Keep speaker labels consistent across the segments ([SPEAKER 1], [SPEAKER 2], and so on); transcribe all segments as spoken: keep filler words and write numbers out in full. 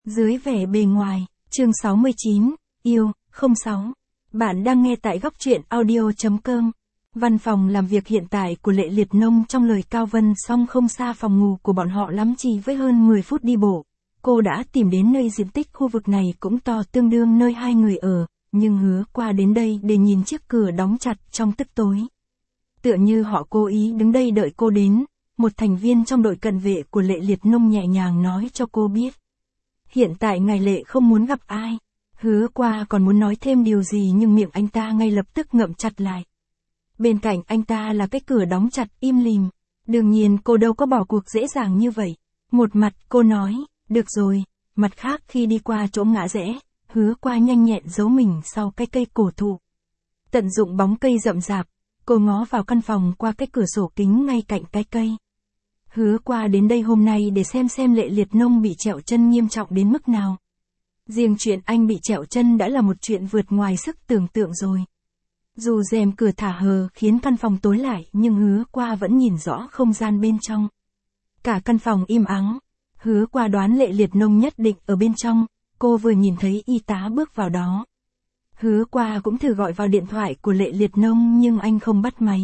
[SPEAKER 1] Dưới vẻ bề ngoài, chương sáu mươi chín, yêu, không sáu. Bạn đang nghe tại góc truyện audio.com. Văn phòng làm việc hiện tại của Lệ Liệt Nông trong lời Cao Vân Song không xa phòng ngủ của bọn họ lắm, chỉ với hơn mười phút đi bộ. Cô đã tìm đến nơi diện tích khu vực này cũng to tương đương nơi hai người ở, nhưng Hứa qua đến đây để nhìn chiếc cửa đóng chặt trong tức tối. Tựa như họ cố ý đứng đây đợi cô đến, một thành viên trong đội cận vệ của Lệ Liệt Nông nhẹ nhàng nói cho cô biết. Hiện tại ngài Lệ không muốn gặp ai. Hứa qua còn muốn nói thêm điều gì nhưng miệng anh ta ngay lập tức ngậm chặt lại. Bên cạnh anh ta là cái cửa đóng chặt im lìm. Đương nhiên cô đâu có bỏ cuộc dễ dàng như vậy. Một mặt cô nói, được rồi, mặt khác khi đi qua chỗ ngã rẽ, Hứa qua nhanh nhẹn giấu mình sau cái cây cổ thụ. Tận dụng bóng cây rậm rạp, cô ngó vào căn phòng qua cái cửa sổ kính ngay cạnh cái cây. Hứa qua đến đây hôm nay để xem xem Lệ Liệt Nông bị trẹo chân nghiêm trọng đến mức nào. Riêng chuyện anh bị trẹo chân đã là một chuyện vượt ngoài sức tưởng tượng rồi. Dù rèm cửa thả hờ khiến căn phòng tối lại nhưng Hứa qua vẫn nhìn rõ không gian bên trong. Cả căn phòng im ắng. Hứa qua đoán Lệ Liệt Nông nhất định ở bên trong. Cô vừa nhìn thấy y tá bước vào đó. Hứa qua cũng thử gọi vào điện thoại của Lệ Liệt Nông nhưng anh không bắt máy.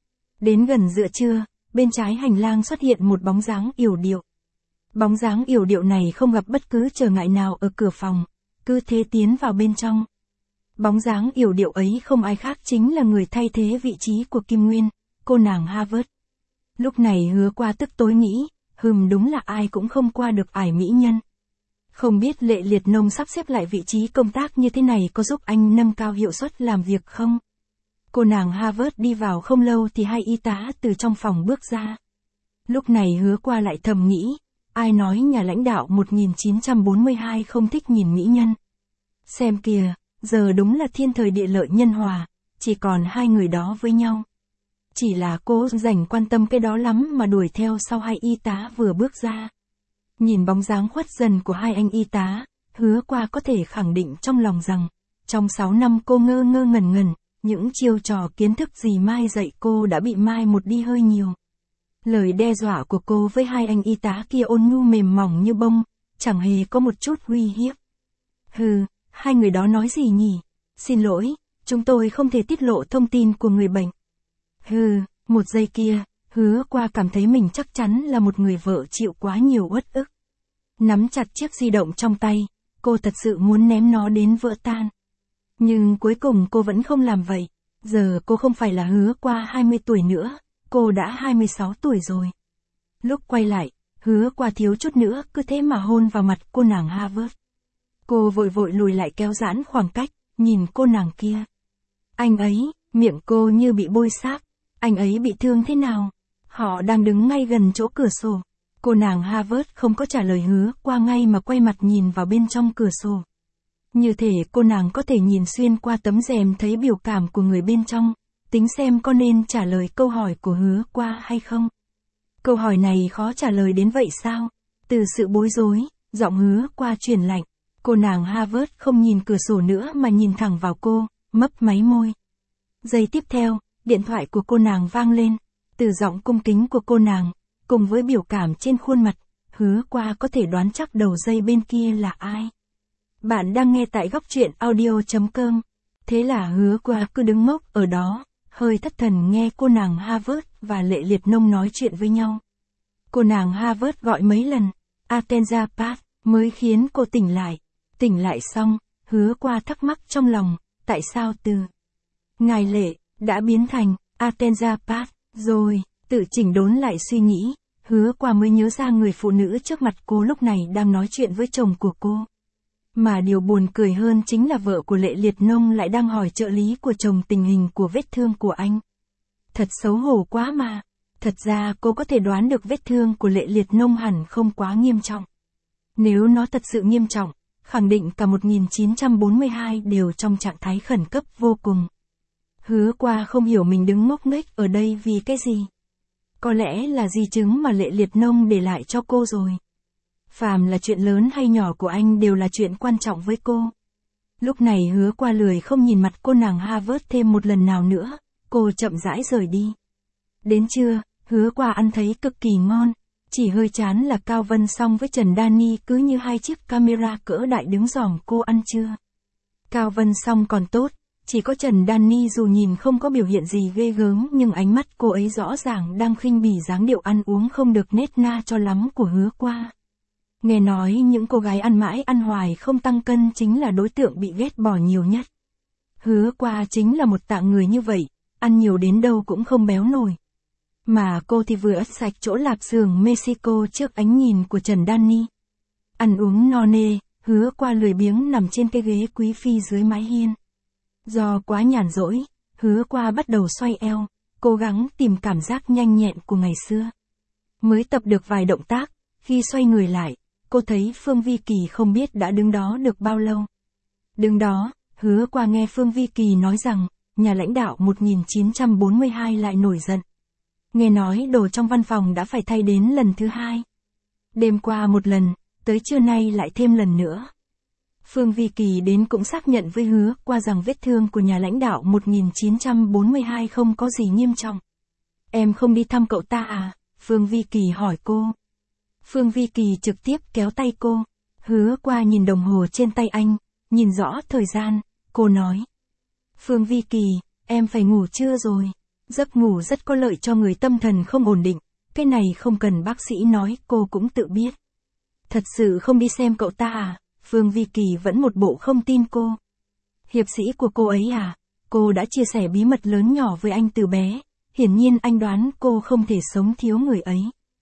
[SPEAKER 1] Đến gần giữa trưa, bên trái hành lang xuất hiện một bóng dáng yểu điệu. Bóng dáng yểu điệu này không gặp bất cứ trở ngại nào ở cửa phòng, cứ thế tiến vào bên trong. Bóng dáng yểu điệu ấy không ai khác chính là người thay thế vị trí của Kim Nguyên, cô nàng Harvard. Lúc này Hứa qua tức tối nghĩ, hừm đúng là ai cũng không qua được ải mỹ nhân. Không biết Lệ Liệt Nông sắp xếp lại vị trí công tác như thế này có giúp anh nâng cao hiệu suất làm việc không? Cô nàng Harvard đi vào không lâu thì hai y tá từ trong phòng bước ra. Lúc này Hứa qua lại thầm nghĩ, ai nói nhà lãnh đạo một nghìn chín trăm bốn mươi hai không thích nhìn mỹ nhân. Xem kìa, giờ đúng là thiên thời địa lợi nhân hòa, chỉ còn hai người đó với nhau. Chỉ là cô dành quan tâm cái đó lắm mà đuổi theo sau hai y tá vừa bước ra. Nhìn bóng dáng khuất dần của hai anh y tá, Hứa qua có thể khẳng định trong lòng rằng, trong sáu năm cô ngơ ngơ ngẩn ngẩn, những chiêu trò kiến thức gì Mai dạy cô đã bị mai một đi hơi nhiều. Lời đe dọa của cô với hai anh y tá kia ôn nhu mềm mỏng như bông, chẳng hề có một chút uy hiếp. Hừ, hai người đó nói gì nhỉ? Xin lỗi, chúng tôi không thể tiết lộ thông tin của người bệnh. Hừ, một giây kia, Hứa qua cảm thấy mình chắc chắn là một người vợ chịu quá nhiều uất ức. Nắm chặt chiếc di động trong tay, cô thật sự muốn ném nó đến vỡ tan. Nhưng cuối cùng cô vẫn không làm vậy. Giờ cô không phải là Hứa qua hai mươi tuổi nữa, cô đã hai mươi sáu tuổi rồi. Lúc quay lại, Hứa qua thiếu chút nữa cứ thế mà hôn vào mặt cô nàng Harvard. Cô vội vội lùi lại kéo giãn khoảng cách, nhìn cô nàng kia. Anh ấy, miệng cô như bị bôi xáp. Anh ấy bị thương thế nào? Họ đang đứng ngay gần chỗ cửa sổ. Cô nàng Harvard không có trả lời Hứa qua ngay mà quay mặt nhìn vào bên trong cửa sổ. Như thể cô nàng có thể nhìn xuyên qua tấm rèm thấy biểu cảm của người bên trong, tính xem có nên trả lời câu hỏi của Hứa qua hay không. Câu hỏi này khó trả lời đến vậy sao? Từ sự bối rối, giọng Hứa qua chuyển lạnh. Cô nàng Harvard không nhìn cửa sổ nữa mà nhìn thẳng vào cô, mấp máy môi. Giây tiếp theo, điện thoại của cô nàng vang lên. Từ giọng cung kính của cô nàng, cùng với biểu cảm trên khuôn mặt, Hứa qua có thể đoán chắc đầu dây bên kia là ai. Bạn đang nghe tại góc truyện audio.com. Thế là Hứa qua cứ đứng ngốc ở đó, hơi thất thần nghe cô nàng Harvard và Lệ Liệt Nông nói chuyện với nhau. Cô nàng Harvard gọi mấy lần, Atenza Pass, mới khiến cô tỉnh lại. Tỉnh lại xong, Hứa qua thắc mắc trong lòng, tại sao từ ngài Lệ đã biến thành Atenza Pass rồi, tự chỉnh đốn lại suy nghĩ, Hứa qua mới nhớ ra người phụ nữ trước mặt cô lúc này đang nói chuyện với chồng của cô. Mà điều buồn cười hơn chính là vợ của Lệ Liệt Nông lại đang hỏi trợ lý của chồng tình hình của vết thương của anh. Thật xấu hổ quá mà. Thật ra cô có thể đoán được vết thương của Lệ Liệt Nông hẳn không quá nghiêm trọng. Nếu nó thật sự nghiêm trọng, khẳng định cả một nghìn chín trăm bốn mươi hai đều trong trạng thái khẩn cấp vô cùng. Hứa qua không hiểu mình đứng ngốc nghếch ở đây vì cái gì. Có lẽ là di chứng mà Lệ Liệt Nông để lại cho cô rồi. Phàm là chuyện lớn hay nhỏ của anh đều là chuyện quan trọng với cô. Lúc này Hứa qua lười không nhìn mặt cô nàng Harvard thêm một lần nào nữa, cô chậm rãi rời đi. Đến trưa, Hứa qua ăn thấy cực kỳ ngon. Chỉ hơi chán là Cao Vân Song với Trần Danny cứ như hai chiếc camera cỡ đại đứng dòm cô ăn trưa. Cao Vân Song còn tốt, chỉ có Trần Danny dù nhìn không có biểu hiện gì ghê gớm nhưng ánh mắt cô ấy rõ ràng đang khinh bỉ dáng điệu ăn uống không được nết na cho lắm của Hứa Qua. Nghe nói những cô gái ăn mãi ăn hoài không tăng cân chính là đối tượng bị ghét bỏ nhiều nhất. Hứa Qua chính là một tạng người như vậy, ăn nhiều đến đâu cũng không béo nổi. Mà cô thì vừa ất sạch chỗ lạp xưởng Mexico trước ánh nhìn của Trần Danny. Ăn uống no nê, Hứa Qua lười biếng nằm trên cái ghế quý phi dưới mái hiên. Do quá nhàn rỗi, Hứa Qua bắt đầu xoay eo, cố gắng tìm cảm giác nhanh nhẹn của ngày xưa. Mới tập được vài động tác, khi xoay người lại, cô thấy Phương Vi Kỳ không biết đã đứng đó được bao lâu. Đứng đó, Hứa Qua nghe Phương Vi Kỳ nói rằng, nhà lãnh đạo một nghìn chín trăm bốn mươi hai lại nổi giận. Nghe nói đồ trong văn phòng đã phải thay đến lần thứ hai. Đêm qua một lần, tới trưa nay lại thêm lần nữa. Phương Vi Kỳ đến cũng xác nhận với Hứa Qua rằng vết thương của nhà lãnh đạo một nghìn chín trăm bốn mươi hai không có gì nghiêm trọng. Em không đi thăm cậu ta à? Phương Vi Kỳ hỏi cô. Phương Vi Kỳ trực tiếp kéo tay cô. Hứa Qua nhìn đồng hồ trên tay anh, nhìn rõ thời gian, cô nói. Phương Vi Kỳ, em phải ngủ trưa rồi. Giấc ngủ rất có lợi cho người tâm thần không ổn định, cái này không cần bác sĩ nói cô cũng tự biết. Thật sự không đi xem cậu ta à? Phương Vi Kỳ vẫn một bộ không tin cô. Hiệp sĩ của cô ấy à? Cô đã chia sẻ bí mật lớn nhỏ với anh từ bé, hiển nhiên anh đoán cô không thể sống thiếu người ấy.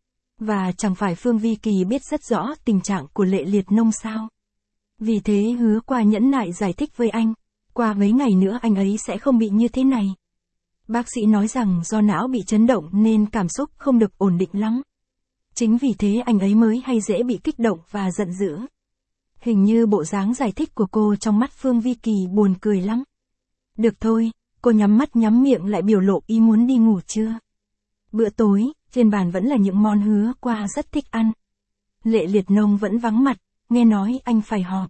[SPEAKER 1] Và chẳng phải Phương Vi Kỳ biết rất rõ tình trạng của Lệ Liệt Nông sao? Vì thế Hứa Qua nhẫn nại giải thích với anh, qua mấy ngày nữa anh ấy sẽ không bị như thế này. Bác sĩ nói rằng do não bị chấn động nên cảm xúc không được ổn định lắm. Chính vì thế anh ấy mới hay dễ bị kích động và giận dữ. Hình như bộ dáng giải thích của cô trong mắt Phương Vi Kỳ buồn cười lắm. Được thôi, cô nhắm mắt nhắm miệng lại biểu lộ ý muốn đi ngủ trưa. Bữa tối, trên bàn vẫn là những món Hứa Qua rất thích ăn. Lệ Liệt Nông vẫn vắng mặt, nghe nói anh phải họp.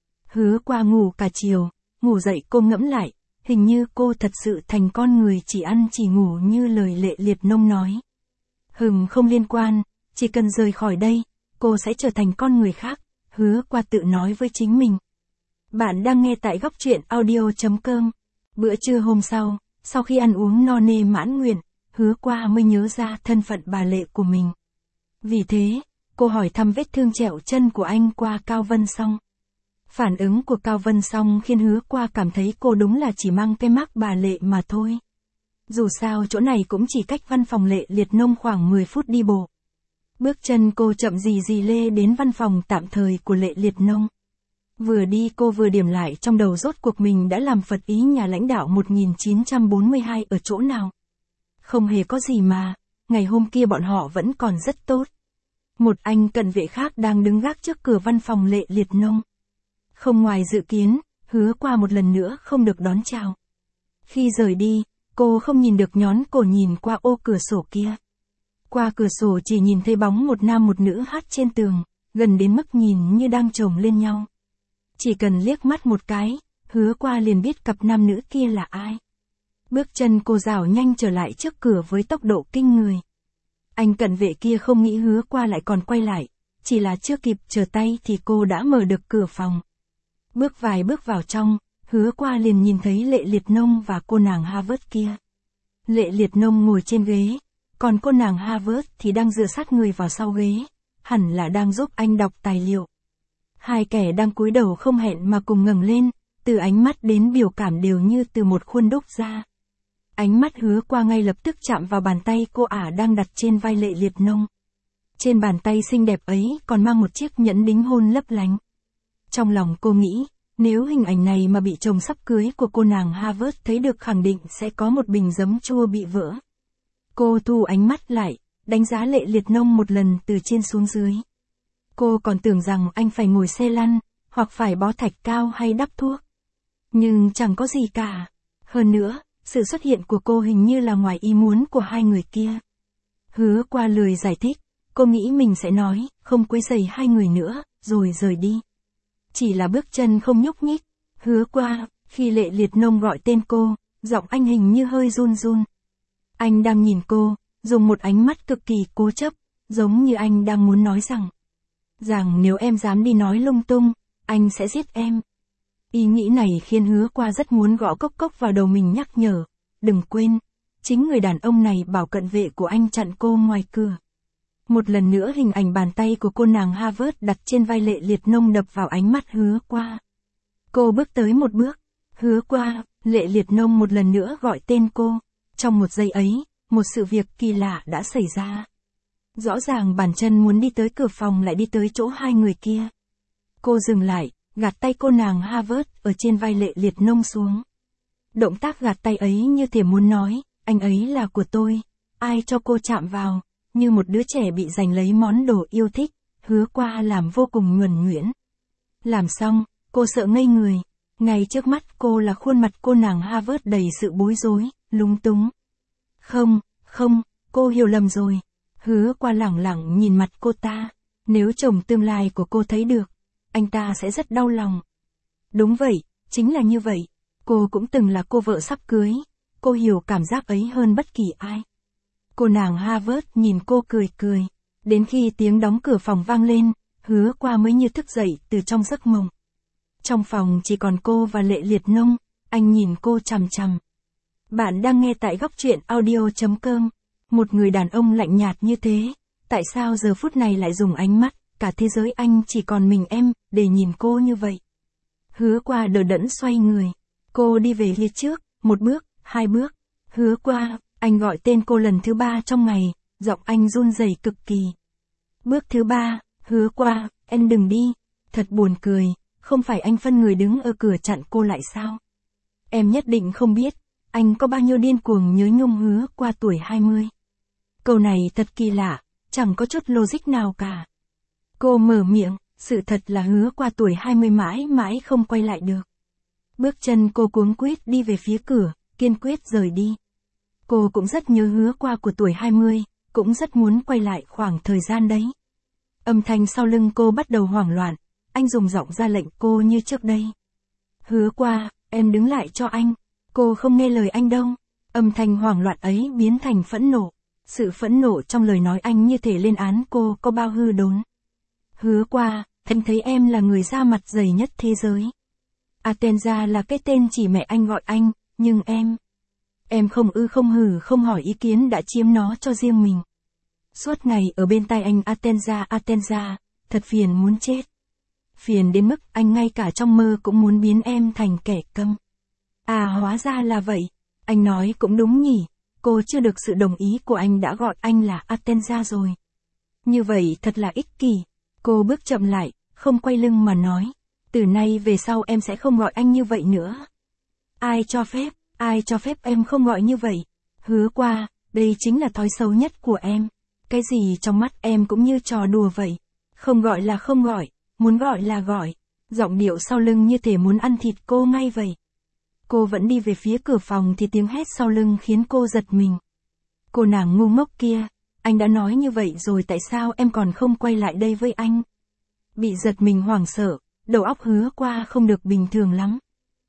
[SPEAKER 1] Hứa Qua ngủ cả chiều, ngủ dậy cô ngẫm lại, hình như cô thật sự thành con người chỉ ăn chỉ ngủ như lời Lệ Liệt Nông nói. Hừm, không liên quan, chỉ cần rời khỏi đây, cô sẽ trở thành con người khác, Hứa Qua tự nói với chính mình. Bạn đang nghe tại góc truyện audio chấm com. Bữa trưa hôm sau, sau khi ăn uống no nê mãn nguyện, Hứa Qua mới nhớ ra thân phận bà Lệ của mình. Vì thế, cô hỏi thăm vết thương trẹo chân của anh qua Cao Vân Song. Phản ứng của Cao Vân Song khiến Hứa Qua cảm thấy cô đúng là chỉ mang cái mác bà Lệ mà thôi. Dù sao chỗ này cũng chỉ cách văn phòng Lệ Liệt Nông khoảng mười phút đi bộ. Bước chân cô chậm rì rì lê đến văn phòng tạm thời của Lệ Liệt Nông. Vừa đi cô vừa điểm lại trong đầu rốt cuộc mình đã làm phật ý nhà lãnh đạo một nghìn chín trăm bốn mươi hai ở chỗ nào. Không hề có gì mà, ngày hôm kia bọn họ vẫn còn rất tốt. Một anh cận vệ khác đang đứng gác trước cửa văn phòng Lệ Liệt Nông. Không ngoài dự kiến, Hứa Qua một lần nữa không được đón chào. Khi rời đi, cô không nhìn được nhón cổ nhìn qua ô cửa sổ kia. Qua cửa sổ chỉ nhìn thấy bóng một nam một nữ hát trên tường, gần đến mức nhìn như đang chồng lên nhau. Chỉ cần liếc mắt một cái, Hứa Qua liền biết cặp nam nữ kia là ai. Bước chân cô rảo nhanh trở lại trước cửa với tốc độ kinh người. Anh cận vệ kia không nghĩ Hứa Qua lại còn quay lại, chỉ là chưa kịp trở tay thì cô đã mở được cửa phòng. Bước vài bước vào trong, Hứa Qua liền nhìn thấy Lệ Liệt Nông và cô nàng Harvard kia. Lệ Liệt Nông ngồi trên ghế, còn cô nàng Harvard thì đang dựa sát người vào sau ghế, hẳn là đang giúp anh đọc tài liệu. Hai kẻ đang cúi đầu không hẹn mà cùng ngẩng lên, từ ánh mắt đến biểu cảm đều như từ một khuôn đúc ra. Ánh mắt Hứa Qua ngay lập tức chạm vào bàn tay cô ả đang đặt trên vai Lệ Liệt Nông. Trên bàn tay xinh đẹp ấy còn mang một chiếc nhẫn đính hôn lấp lánh. Trong lòng cô nghĩ, nếu hình ảnh này mà bị chồng sắp cưới của cô nàng Harvard thấy được khẳng định sẽ có một bình giấm chua bị vỡ. Cô thu ánh mắt lại, đánh giá Lệ Liệt Nông một lần từ trên xuống dưới. Cô còn tưởng rằng anh phải ngồi xe lăn, hoặc phải bó thạch cao hay đắp thuốc. Nhưng chẳng có gì cả. Hơn nữa, sự xuất hiện của cô hình như là ngoài ý muốn của hai người kia. Hứa Qua lười giải thích, cô nghĩ mình sẽ nói, không quấy rầy hai người nữa, rồi rời đi. Chỉ là bước chân không nhúc nhích. Hứa Qua, khi Lệ Liệt Nông gọi tên cô, giọng anh hình như hơi run run. Anh đang nhìn cô, dùng một ánh mắt cực kỳ cố chấp, giống như anh đang muốn nói rằng, rằng nếu em dám đi nói lung tung, anh sẽ giết em. Ý nghĩ này khiến Hứa Qua rất muốn gõ cốc cốc vào đầu mình nhắc nhở, đừng quên, chính người đàn ông này bảo cận vệ của anh chặn cô ngoài cửa. Một lần nữa hình ảnh bàn tay của cô nàng Harvard đặt trên vai Lệ Liệt Nông đập vào ánh mắt Hứa Qua. Cô bước tới một bước, Hứa Qua, Lệ Liệt Nông một lần nữa gọi tên cô. Trong một giây ấy, một sự việc kỳ lạ đã xảy ra. Rõ ràng bàn chân muốn đi tới cửa phòng lại đi tới chỗ hai người kia. Cô dừng lại, gạt tay cô nàng Harvard ở trên vai Lệ Liệt Nông xuống. Động tác gạt tay ấy như thể muốn nói, anh ấy là của tôi, ai cho cô chạm vào, như một đứa trẻ bị giành lấy món đồ yêu thích, Hứa Qua làm vô cùng nhuần nhuyễn. Làm xong, cô sợ ngây người, ngay trước mắt cô là khuôn mặt cô nàng Harvard đầy sự bối rối, lúng túng. Không, không, cô hiểu lầm rồi. Hứa Qua lẳng lặng nhìn mặt cô ta, nếu chồng tương lai của cô thấy được, anh ta sẽ rất đau lòng. Đúng vậy, chính là như vậy, cô cũng từng là cô vợ sắp cưới, cô hiểu cảm giác ấy hơn bất kỳ ai. Cô nàng Harvard nhìn cô cười cười, đến khi tiếng đóng cửa phòng vang lên, Hứa Qua mới như thức dậy từ trong giấc mộng. Trong phòng chỉ còn cô và Lệ Liệt Nông, anh nhìn cô chằm chằm. Bạn đang nghe tại góc truyện audio chấm com. Một người đàn ông lạnh nhạt như thế, tại sao giờ phút này lại dùng ánh mắt, cả thế giới anh chỉ còn mình em, để nhìn cô như vậy. Hứa Qua đờ đẫn xoay người, cô đi về phía trước, một bước, hai bước. Hứa Qua, anh gọi tên cô lần thứ ba trong ngày, giọng anh run rẩy cực kỳ. Bước thứ ba, Hứa Qua, em đừng đi. Thật buồn cười, không phải anh phân người đứng ở cửa chặn cô lại sao? Em nhất định không biết, anh có bao nhiêu điên cuồng nhớ nhung Hứa Qua tuổi hai mươi. Câu này thật kỳ lạ, chẳng có chút logic nào cả. Cô mở miệng, sự thật là Hứa Qua tuổi hai mươi mãi mãi không quay lại được. Bước chân cô cuống quýt đi về phía cửa, kiên quyết rời đi. Cô cũng rất nhớ Hứa Qua của tuổi hai mươi, cũng rất muốn quay lại khoảng thời gian đấy. Âm thanh sau lưng cô bắt đầu hoảng loạn, anh dùng giọng ra lệnh cô như trước đây. Hứa Qua, em đứng lại cho anh. Cô không nghe lời anh đâu. Âm thanh hoảng loạn ấy biến thành phẫn nộ. Sự phẫn nộ trong lời nói anh như thể lên án cô có bao hư đốn. Hứa Qua, anh thấy em là người da mặt dày nhất thế giới. Atenza là cái tên chỉ mẹ anh gọi anh, nhưng em... Em không ư không hử không hỏi ý kiến đã chiếm nó cho riêng mình. Suốt ngày ở bên tai anh Atenza Atenza, thật phiền muốn chết. Phiền đến mức anh ngay cả trong mơ cũng muốn biến em thành kẻ câm. À hóa ra là vậy, anh nói cũng đúng nhỉ, cô chưa được sự đồng ý của anh đã gọi anh là Atenza rồi. Như vậy thật là ích kỷ. Cô bước chậm lại, không quay lưng mà nói, từ nay về sau em sẽ không gọi anh như vậy nữa. Ai cho phép, ai cho phép em không gọi như vậy? Hứa Qua, đây chính là thói xấu nhất của em. Cái gì trong mắt em cũng như trò đùa vậy. Không gọi là không gọi, muốn gọi là gọi. Giọng điệu sau lưng như thể muốn ăn thịt cô ngay vậy. Cô vẫn đi về phía cửa phòng thì tiếng hét sau lưng khiến cô giật mình. Cô nàng ngu ngốc kia, anh đã nói như vậy rồi tại sao em còn không quay lại đây với anh? Bị giật mình hoảng sợ, đầu óc Hứa Qua không được bình thường lắm.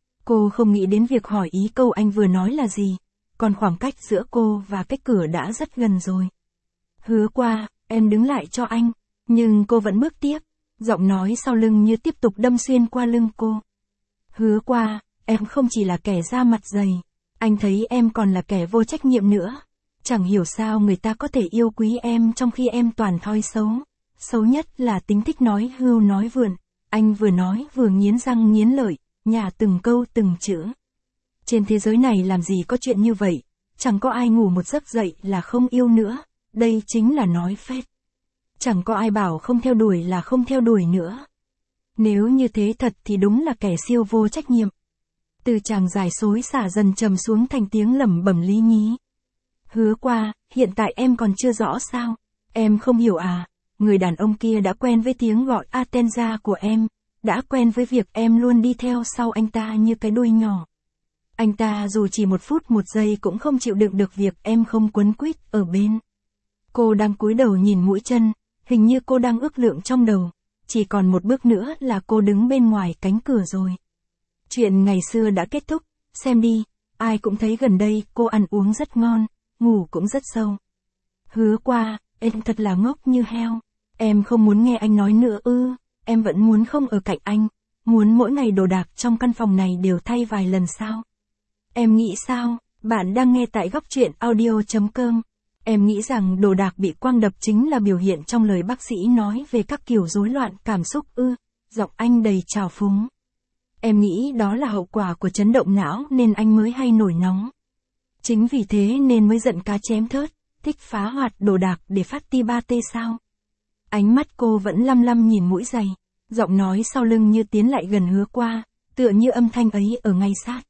[SPEAKER 1] Cô không nghĩ đến việc hỏi ý câu anh vừa nói là gì, còn khoảng cách giữa cô và cái cửa đã rất gần rồi. Hứa Qua, em đứng lại cho anh, nhưng cô vẫn bước tiếp, giọng nói sau lưng như tiếp tục đâm xuyên qua lưng cô. Hứa Qua, em không chỉ là kẻ da mặt dày, anh thấy em còn là kẻ vô trách nhiệm nữa. Chẳng hiểu sao người ta có thể yêu quý em trong khi em toàn thói xấu. Xấu nhất là tính thích nói hưu nói vượn. Anh vừa nói vừa nghiến răng nghiến lợi, nhả từng câu từng chữ. Trên thế giới này làm gì có chuyện như vậy, chẳng có ai ngủ một giấc dậy là không yêu nữa, đây chính là nói phét. Chẳng có ai bảo không theo đuổi là không theo đuổi nữa. Nếu như thế thật thì đúng là kẻ siêu vô trách nhiệm. Từ chàng dài xối xả dần trầm xuống thành tiếng lẩm bẩm lý nhí. Hứa Qua, hiện tại em còn chưa rõ sao? Em không hiểu à? Người đàn ông kia đã quen với tiếng gọi Atenza của em, đã quen với việc em luôn đi theo sau anh ta như cái đuôi nhỏ. Anh ta dù chỉ một phút một giây cũng không chịu đựng được việc em không quấn quýt ở bên. Cô đang cúi đầu nhìn mũi chân, hình như cô đang ước lượng trong đầu, chỉ còn một bước nữa là cô đứng bên ngoài cánh cửa rồi. Chuyện ngày xưa đã kết thúc, xem đi, ai cũng thấy gần đây cô ăn uống rất ngon, ngủ cũng rất sâu. Hứa Qua, Em thật là ngốc như heo. Em không muốn nghe anh nói nữa ư, em vẫn muốn không ở cạnh anh, muốn mỗi ngày đồ đạc trong căn phòng này đều thay vài lần sao? Em nghĩ sao? Bạn đang nghe tại góc truyện audio.com. Em nghĩ rằng đồ đạc bị quăng đập chính là biểu hiện trong lời bác sĩ nói về các kiểu rối loạn cảm xúc ư, giọng anh đầy trào phúng. Em nghĩ đó là hậu quả của chấn động não nên anh mới hay nổi nóng. Chính vì thế nên mới giận cá chém thớt, thích phá hoạt đồ đạc để phát ti ba tê sao? Ánh mắt cô vẫn lăm lăm nhìn mũi giày, giọng nói sau lưng như tiến lại gần Hứa Qua, tựa như âm thanh ấy ở ngay sát.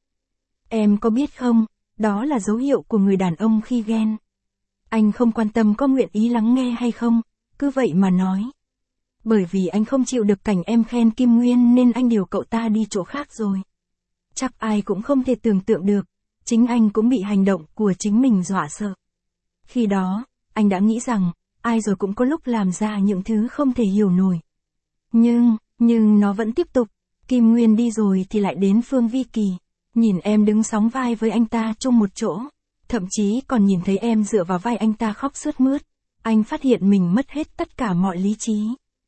[SPEAKER 1] Em có biết không, đó là dấu hiệu của người đàn ông khi ghen. Anh không quan tâm có nguyện ý lắng nghe hay không, cứ vậy mà nói. Bởi vì anh không chịu được cảnh em khen Kim Nguyên nên anh điều cậu ta đi chỗ khác rồi. Chắc ai cũng không thể tưởng tượng được, chính anh cũng bị hành động của chính mình dọa sợ. Khi đó, anh đã nghĩ rằng, ai rồi cũng có lúc làm ra những thứ không thể hiểu nổi. Nhưng, nhưng nó vẫn tiếp tục, Kim Nguyên đi rồi thì lại đến Phương Vi Kỳ, nhìn em đứng sóng vai với anh ta chung một chỗ, thậm chí còn nhìn thấy em dựa vào vai anh ta khóc sướt mướt, anh phát hiện mình mất hết tất cả mọi lý trí.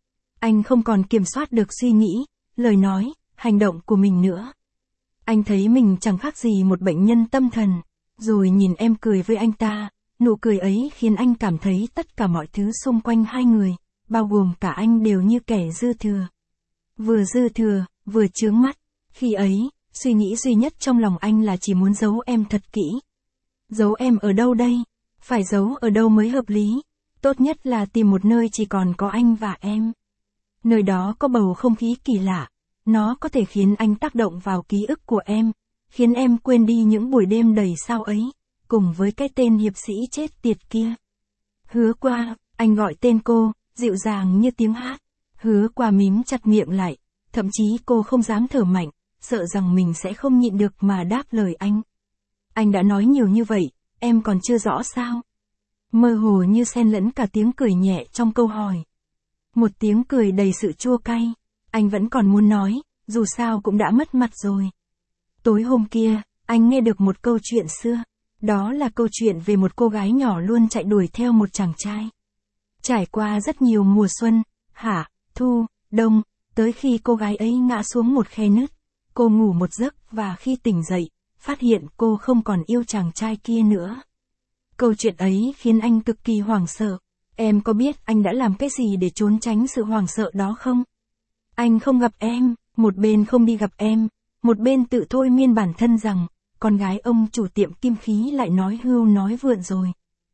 [SPEAKER 1] Anh không còn kiểm soát được suy nghĩ, lời nói, hành động của mình nữa. Anh thấy mình chẳng khác gì một bệnh nhân tâm thần, rồi nhìn em cười với anh ta, nụ cười ấy khiến anh cảm thấy tất cả mọi thứ xung quanh hai người, bao gồm cả anh đều như kẻ dư thừa. Vừa dư thừa, vừa chướng mắt, khi ấy, suy nghĩ duy nhất trong lòng anh là chỉ muốn giấu em thật kỹ. Giấu em ở đâu đây? Phải giấu ở đâu mới hợp lý? Tốt nhất là tìm một nơi chỉ còn có anh và em. Nơi đó có bầu không khí kỳ lạ, nó có thể khiến anh tác động vào ký ức của em, khiến em quên đi những buổi đêm đầy sao ấy, cùng với cái tên hiệp sĩ chết tiệt kia. Hứa Qua, anh gọi tên cô, dịu dàng như tiếng hát. Hứa Qua mím chặt miệng lại, thậm chí cô không dám thở mạnh, sợ rằng mình sẽ không nhịn được mà đáp lời anh. Anh đã nói nhiều như vậy, em còn chưa rõ sao? Mơ hồ như xen lẫn cả tiếng cười nhẹ trong câu hỏi. Một tiếng cười đầy sự chua cay, anh vẫn còn muốn nói, dù sao cũng đã mất mặt rồi. Tối hôm kia, anh nghe được một câu chuyện xưa, đó là câu chuyện về một cô gái nhỏ luôn chạy đuổi theo một chàng trai. Trải qua rất nhiều mùa xuân, hạ, thu, đông, tới khi cô gái ấy ngã xuống một khe nứt, cô ngủ một giấc và khi tỉnh dậy, phát hiện cô không còn yêu chàng trai kia nữa. Câu chuyện ấy khiến anh cực kỳ hoảng sợ. Em có biết anh đã làm cái gì để trốn tránh sự hoảng sợ đó không? Anh không gặp em, một bên không đi gặp em, một bên tự thôi miên bản thân rằng, con gái ông chủ tiệm kim khí lại nói hưu nói vượn rồi.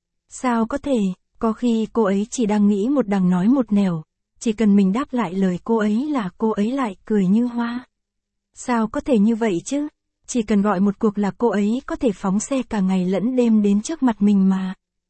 [SPEAKER 1] Sao có thể, có khi cô ấy chỉ đang nghĩ một đằng nói một nẻo, chỉ cần mình đáp lại lời cô ấy là cô ấy lại cười như hoa. Sao có thể như vậy chứ? Chỉ cần gọi một cuộc là cô ấy có thể phóng xe cả ngày lẫn đêm đến trước mặt mình mà.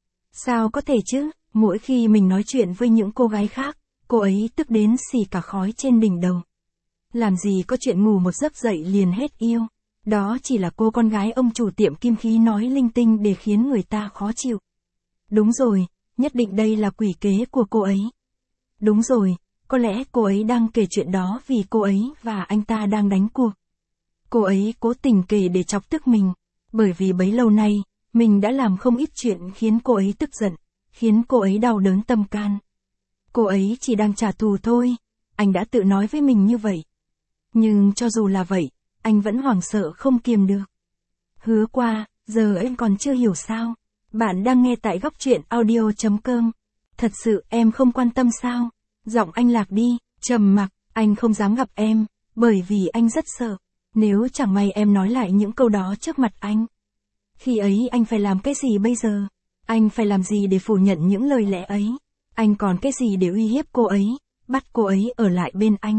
[SPEAKER 1] Sao có thể chứ? Mỗi khi mình nói chuyện với những cô gái khác, cô ấy tức đến xì cả khói trên đỉnh đầu. Làm gì có chuyện ngủ một giấc dậy liền hết yêu. Đó chỉ là cô con gái ông chủ tiệm kim khí nói linh tinh để khiến người ta khó chịu. Đúng rồi, nhất định đây là quỷ kế của cô ấy. Đúng rồi, có lẽ cô ấy đang kể chuyện đó vì cô ấy và anh ta đang đánh cuộc. Cô ấy cố tình kể để chọc tức mình, bởi vì bấy lâu nay, mình đã làm không ít chuyện khiến cô ấy tức giận, khiến cô ấy đau đớn tâm can. Cô ấy chỉ đang trả thù thôi, anh đã tự nói với mình như vậy. Nhưng cho dù là vậy, anh vẫn hoảng sợ không kiềm được. Hứa Qua, giờ em còn chưa hiểu sao? Bạn đang nghe tại góc truyện audio.com. Thật sự em không quan tâm sao? Giọng anh lạc đi, trầm mặc, anh không dám gặp em, bởi vì anh rất sợ. Nếu chẳng may em nói lại những câu đó trước mặt anh. Khi ấy anh phải làm cái gì bây giờ? Anh phải làm gì để phủ nhận những lời lẽ ấy? Anh còn cái gì để uy hiếp cô ấy, bắt cô ấy ở lại bên anh?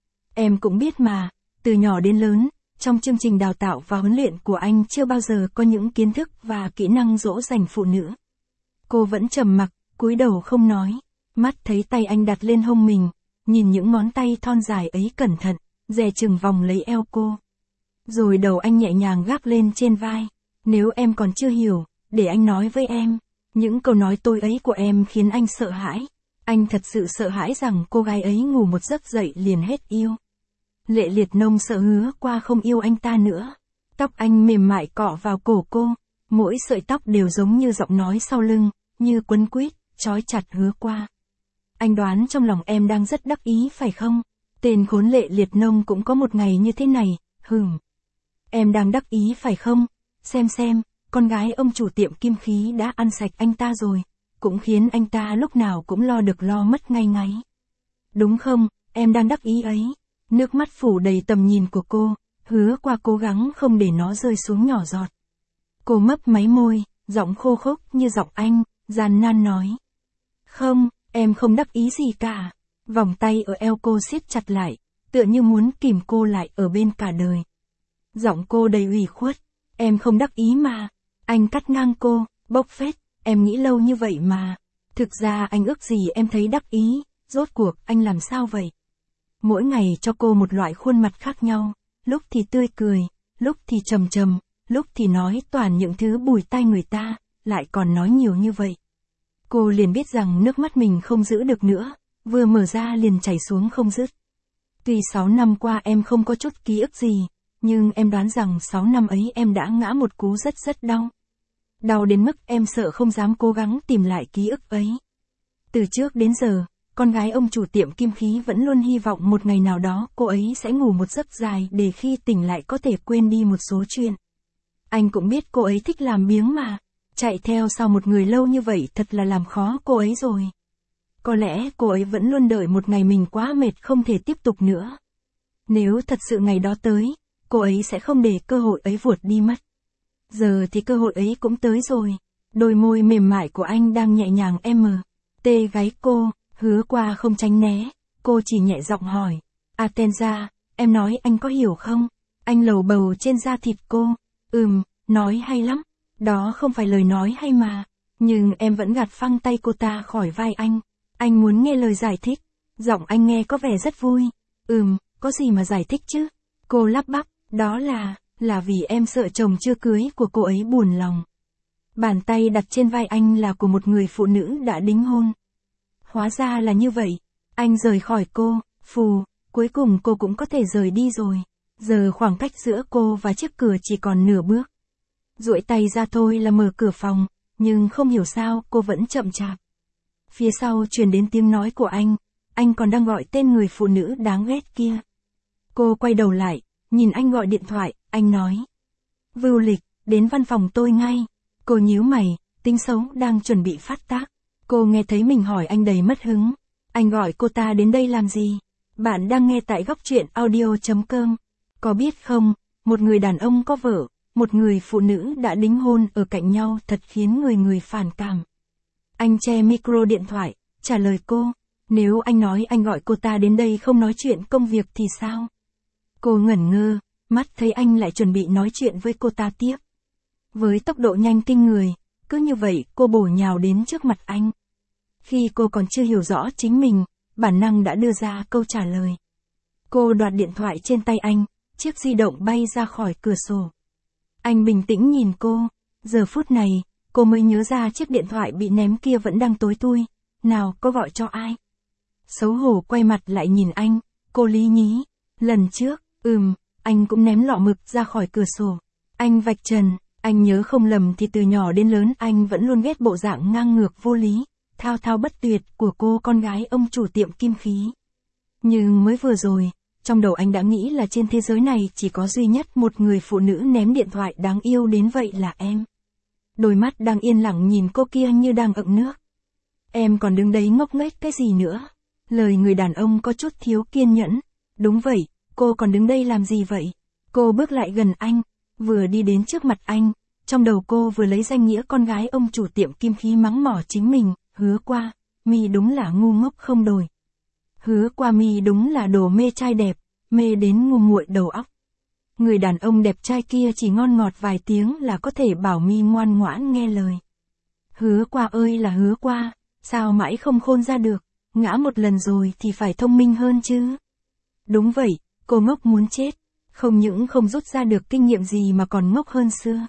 [SPEAKER 1] Em cũng biết mà, từ nhỏ đến lớn, trong chương trình đào tạo và huấn luyện của anh chưa bao giờ có những kiến thức và kỹ năng dỗ dành phụ nữ. Cô vẫn trầm mặc, cúi đầu không nói, mắt thấy tay anh đặt lên hông mình, nhìn những ngón tay thon dài ấy cẩn thận, dè chừng vòng lấy eo cô. Rồi đầu anh nhẹ nhàng gác lên trên vai. Nếu em còn chưa hiểu, để anh nói với em. Những câu nói tôi ấy của em khiến anh sợ hãi. Anh thật sự sợ hãi rằng cô gái ấy ngủ một giấc dậy liền hết yêu. Lệ Liệt Nông sợ Hứa Qua không yêu anh ta nữa. Tóc anh mềm mại cọ vào cổ cô. Mỗi sợi tóc đều giống như giọng nói sau lưng, như quấn quýt, trói chặt Hứa Qua. Anh đoán trong lòng em đang rất đắc ý phải không? Tên khốn Lệ Liệt Nông cũng có một ngày như thế này, hừm. Em đang đắc ý phải không? Xem xem, con gái ông chủ tiệm kim khí đã ăn sạch anh ta rồi, cũng khiến anh ta lúc nào cũng lo được lo mất ngay ngáy. Đúng không, em đang đắc ý ấy. Nước mắt phủ đầy tầm nhìn của cô, Hứa Qua cố gắng không để nó rơi xuống nhỏ giọt. Cô mấp máy môi, giọng khô khốc như giọng anh, gian nan nói. Không, em không đắc ý gì cả. Vòng tay ở eo cô siết chặt lại, tựa như muốn kìm cô lại ở bên cả đời. Giọng cô đầy ủy khuất, em không đắc ý mà. Anh cắt ngang cô, bốc phét, em nghĩ lâu như vậy mà. Thực ra anh ước gì em thấy đắc ý, rốt cuộc anh làm sao vậy? Mỗi ngày cho cô một loại khuôn mặt khác nhau, lúc thì tươi cười, lúc thì trầm trầm, lúc thì nói toàn những thứ bùi tai người ta, lại còn nói nhiều như vậy. Cô liền biết rằng nước mắt mình không giữ được nữa, vừa mở ra liền chảy xuống không dứt. Tuy sáu năm qua em không có chút ký ức gì, nhưng em đoán rằng sáu năm ấy em đã ngã một cú rất rất đau. Đau đến mức em sợ không dám cố gắng tìm lại ký ức ấy. Từ trước đến giờ, con gái ông chủ tiệm kim khí vẫn luôn hy vọng một ngày nào đó cô ấy sẽ ngủ một giấc dài để khi tỉnh lại có thể quên đi một số chuyện. Anh cũng biết cô ấy thích làm biếng mà, chạy theo sau một người lâu như vậy thật là làm khó cô ấy rồi. Có lẽ cô ấy vẫn luôn đợi một ngày mình quá mệt không thể tiếp tục nữa. Nếu thật sự ngày đó tới, cô ấy sẽ không để cơ hội ấy vụt đi mất. Giờ thì cơ hội ấy cũng tới rồi. Đôi môi mềm mại của anh đang nhẹ nhàng em mờ tê gáy cô, Hứa Qua không tránh né, cô chỉ nhẹ giọng hỏi. Atenza, em nói anh có hiểu không? Anh lầu bầu trên da thịt cô. Ừm, nói hay lắm. Đó không phải lời nói hay mà. Nhưng em vẫn gạt phăng tay cô ta khỏi vai anh. Anh muốn nghe lời giải thích. Giọng anh nghe có vẻ rất vui. Ừm, có gì mà giải thích chứ? Cô lắp bắp, đó là, là vì em sợ chồng chưa cưới của cô ấy buồn lòng. Bàn tay đặt trên vai anh là của một người phụ nữ đã đính hôn. Hóa ra là như vậy. Anh rời khỏi cô, phù, cuối cùng cô cũng có thể rời đi rồi. Giờ khoảng cách giữa cô và chiếc cửa chỉ còn nửa bước. Duỗi tay ra thôi là mở cửa phòng, nhưng không hiểu sao cô vẫn chậm chạp. Phía sau truyền đến tiếng nói của anh, anh còn đang gọi tên người phụ nữ đáng ghét kia. Cô quay đầu lại, nhìn anh gọi điện thoại, anh nói. Vưu Lịch, đến văn phòng tôi ngay. Cô nhíu mày, tính xấu đang chuẩn bị phát tác. Cô nghe thấy mình hỏi anh đầy mất hứng. Anh gọi cô ta đến đây làm gì? Bạn đang nghe tại góc truyện audio chấm com. Có biết không, một người đàn ông có vợ, một người phụ nữ đã đính hôn ở cạnh nhau thật khiến người người phản cảm. Anh che micro điện thoại, trả lời cô. Nếu anh nói anh gọi cô ta đến đây không nói chuyện công việc thì sao? Cô ngẩn ngơ, mắt thấy anh lại chuẩn bị nói chuyện với cô ta tiếp. Với tốc độ nhanh kinh người, cứ như vậy cô bổ nhào đến trước mặt anh. Khi cô còn chưa hiểu rõ chính mình, bản năng đã đưa ra câu trả lời. Cô đoạt điện thoại trên tay anh, chiếc di động bay ra khỏi cửa sổ. Anh bình tĩnh nhìn cô, giờ phút này, cô mới nhớ ra chiếc điện thoại bị ném kia vẫn đang tối tui. Nào, có gọi cho ai? Xấu hổ quay mặt lại nhìn anh, cô lý nhí. Lần trước, ừm, anh cũng ném lọ mực ra khỏi cửa sổ. Anh vạch trần, anh nhớ không lầm thì từ nhỏ đến lớn anh vẫn luôn ghét bộ dạng ngang ngược vô lý, thao thao bất tuyệt của cô con gái ông chủ tiệm kim khí. Nhưng mới vừa rồi, trong đầu anh đã nghĩ là trên thế giới này chỉ có duy nhất một người phụ nữ ném điện thoại đáng yêu đến vậy là em. Đôi mắt đang yên lặng nhìn cô kia như đang ựng nước. Em còn đứng đấy ngốc nghếch cái gì nữa? Lời người đàn ông có chút thiếu kiên nhẫn. Đúng vậy, cô còn đứng đây làm gì vậy? Cô bước lại gần anh, vừa đi đến trước mặt anh, trong đầu cô vừa lấy danh nghĩa con gái ông chủ tiệm kim khí mắng mỏ chính mình. Hứa Qua, mi đúng là ngu ngốc không đổi. Hứa Qua, mi đúng là đồ mê trai đẹp, mê đến ngu muội đầu óc. Người đàn ông đẹp trai kia chỉ ngon ngọt vài tiếng là có thể bảo mi ngoan ngoãn nghe lời. Hứa Qua ơi là Hứa Qua, sao mãi không khôn ra được, ngã một lần rồi thì phải thông minh hơn chứ. Đúng vậy, cô ngốc muốn chết, không những không rút ra được kinh nghiệm gì mà còn ngốc hơn xưa.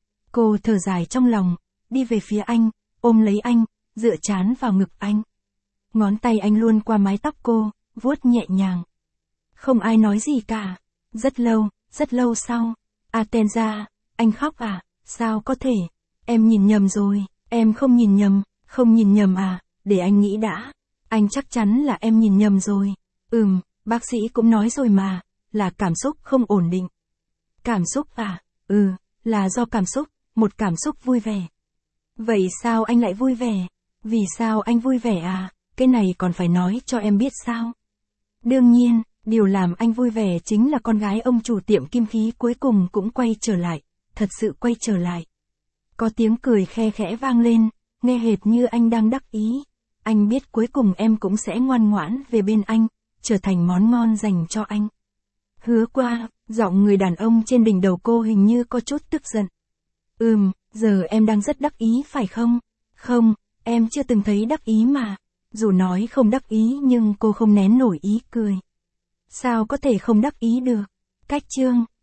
[SPEAKER 1] Cô thở dài trong lòng, đi về phía anh, ôm lấy anh, dựa trán vào ngực anh. Ngón tay anh luôn qua mái tóc cô, vuốt nhẹ nhàng. Không ai nói gì cả. Rất lâu, rất lâu sau. Atenza, anh khóc à? Sao có thể? Em nhìn nhầm rồi. Em không nhìn nhầm, không nhìn nhầm à? để anh nghĩ đã. Anh chắc chắn là em nhìn nhầm rồi. Ừm, bác sĩ cũng nói rồi mà, là cảm xúc không ổn định. Cảm xúc à? Ừ, là do cảm xúc, một cảm xúc vui vẻ. Vậy sao anh lại vui vẻ? Vì sao anh vui vẻ à? Cái này còn phải nói cho em biết sao? Đương nhiên, điều làm anh vui vẻ chính là con gái ông chủ tiệm kim khí cuối cùng cũng quay trở lại, thật sự quay trở lại. Có tiếng cười khe khẽ vang lên, nghe hệt như anh đang đắc ý. Anh biết cuối cùng em cũng sẽ ngoan ngoãn về bên anh, trở thành món ngon dành cho anh. Hứa qua, giọng người đàn ông trên đỉnh đầu cô hình như có chút tức giận. Ừm, giờ em đang rất đắc ý phải không? Không, em chưa từng thấy đắc ý mà. Dù nói không đắc ý nhưng cô không nén nổi ý cười. Sao có thể không đắc ý được? Cách chương